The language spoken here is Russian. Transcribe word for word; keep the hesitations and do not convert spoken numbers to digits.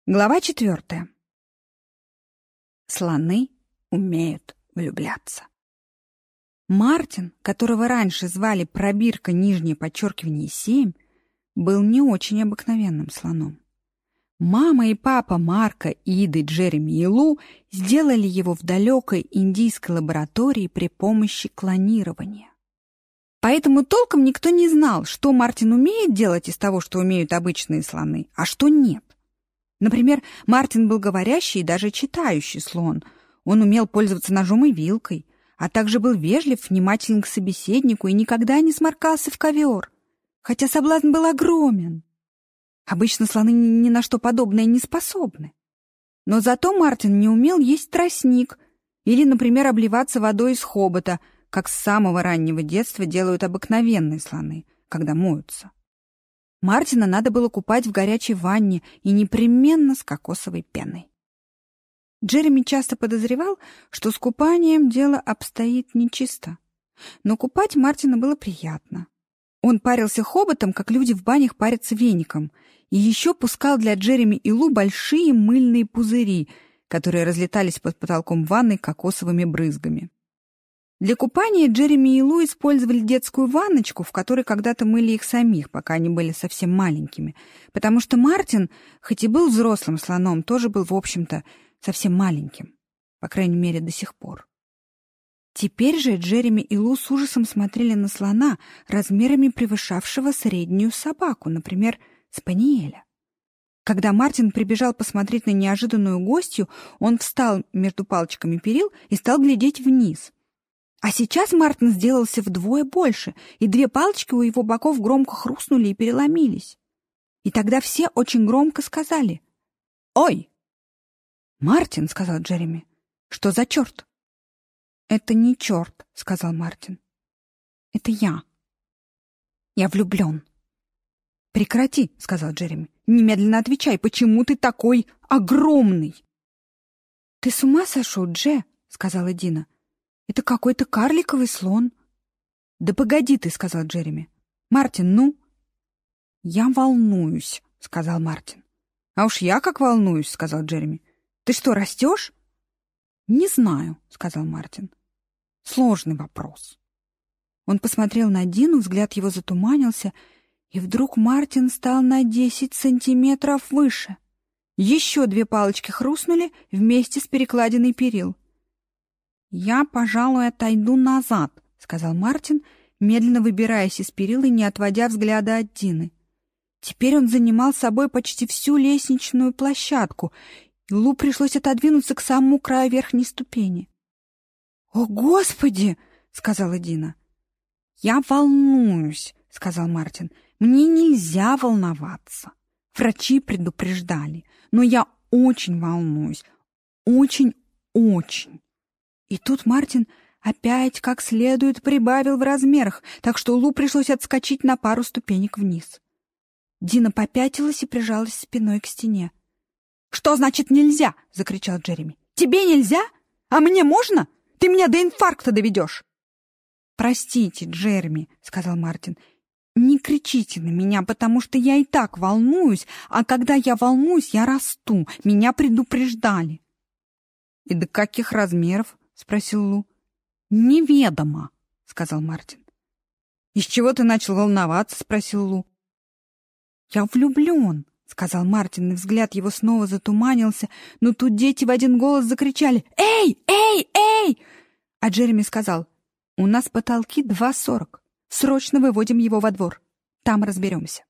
Глава четвертая. Слоны умеют влюбляться. Мартин, которого раньше звали Пробирка, нижнее подчеркивание семь, был не очень обыкновенным слоном. Мама и папа Марка, Иды, Джереми и Лу сделали его в далекой индийской лаборатории при помощи клонирования. Поэтому толком никто не знал, что Мартин умеет делать из того, что умеют обычные слоны, а что нет. Например, Мартин был говорящий и даже читающий слон. Он умел пользоваться ножом и вилкой, а также был вежлив, внимателен к собеседнику и никогда не сморкался в ковер, хотя соблазн был огромен. Обычно слоны ни на что подобное не способны. Но зато Мартин не умел есть тростник или, например, обливаться водой из хобота, как с самого раннего детства делают обыкновенные слоны, когда моются. Мартина надо было купать в горячей ванне и непременно с кокосовой пеной. Джереми часто подозревал, что с купанием дело обстоит нечисто. Но купать Мартина было приятно. Он парился хоботом, как люди в банях парятся веником, и еще пускал для Джереми и Лу большие мыльные пузыри, которые разлетались под потолком ванной кокосовыми брызгами. Для купания Джереми и Лу использовали детскую ванночку, в которой когда-то мыли их самих, пока они были совсем маленькими, потому что Мартин, хоть и был взрослым слоном, тоже был, в общем-то, совсем маленьким, по крайней мере, до сих пор. Теперь же Джереми и Лу с ужасом смотрели на слона, размерами превышавшего среднюю собаку, например, спаниеля. Когда Мартин прибежал посмотреть на неожиданную гостью, он встал между палочками перил и стал глядеть вниз. А сейчас Мартин сделался вдвое больше, и две палочки у его боков громко хрустнули и переломились. И тогда все очень громко сказали: «Ой!» «Мартин», — сказал Джереми, — «что за черт?» «Это не черт», — сказал Мартин. «Это я. Я влюблен». «Прекрати», — сказал Джереми. «Немедленно отвечай, почему ты такой огромный?» «Ты с ума сошел, Дже?» — сказала Дина. «Это какой-то карликовый слон». «Да погоди ты», — сказал Джереми. «Мартин, ну?» «Я волнуюсь», — сказал Мартин. «А уж я как волнуюсь», — сказал Джереми. «Ты что, растешь?» «Не знаю», — сказал Мартин. «Сложный вопрос». Он посмотрел на Дину, взгляд его затуманился, и вдруг Мартин стал на десять сантиметров выше. Еще две палочки хрустнули вместе с перекладиной перил. «Я, пожалуй, отойду назад», — сказал Мартин, медленно выбираясь из перил и не отводя взгляда от Дины. Теперь он занимал собой почти всю лестничную площадку, и Лу пришлось отодвинуться к самому краю верхней ступени. «О, Господи!» — сказала Дина. «Я волнуюсь», — сказал Мартин. «Мне нельзя волноваться. Врачи предупреждали, но я очень волнуюсь. Очень-очень». И тут Мартин опять как следует прибавил в размерах, так что Лу пришлось отскочить на пару ступенек вниз. Дина попятилась и прижалась спиной к стене. «Что значит нельзя?» — закричал Джереми. «Тебе нельзя? А мне можно? Ты меня до инфаркта доведешь!» «Простите, Джереми», — сказал Мартин. «Не кричите на меня, потому что я и так волнуюсь, а когда я волнуюсь, я расту. Меня предупреждали». «И до каких размеров?» — спросил Лу. «Неведомо», — сказал Мартин. «Из чего ты начал волноваться?» — спросил Лу. «Я влюблен», — сказал Мартин, и взгляд его снова затуманился, но тут дети в один голос закричали: «Эй! Эй! Эй!» А Джереми сказал: «У нас потолки два сорок. Срочно выводим его во двор. Там разберемся».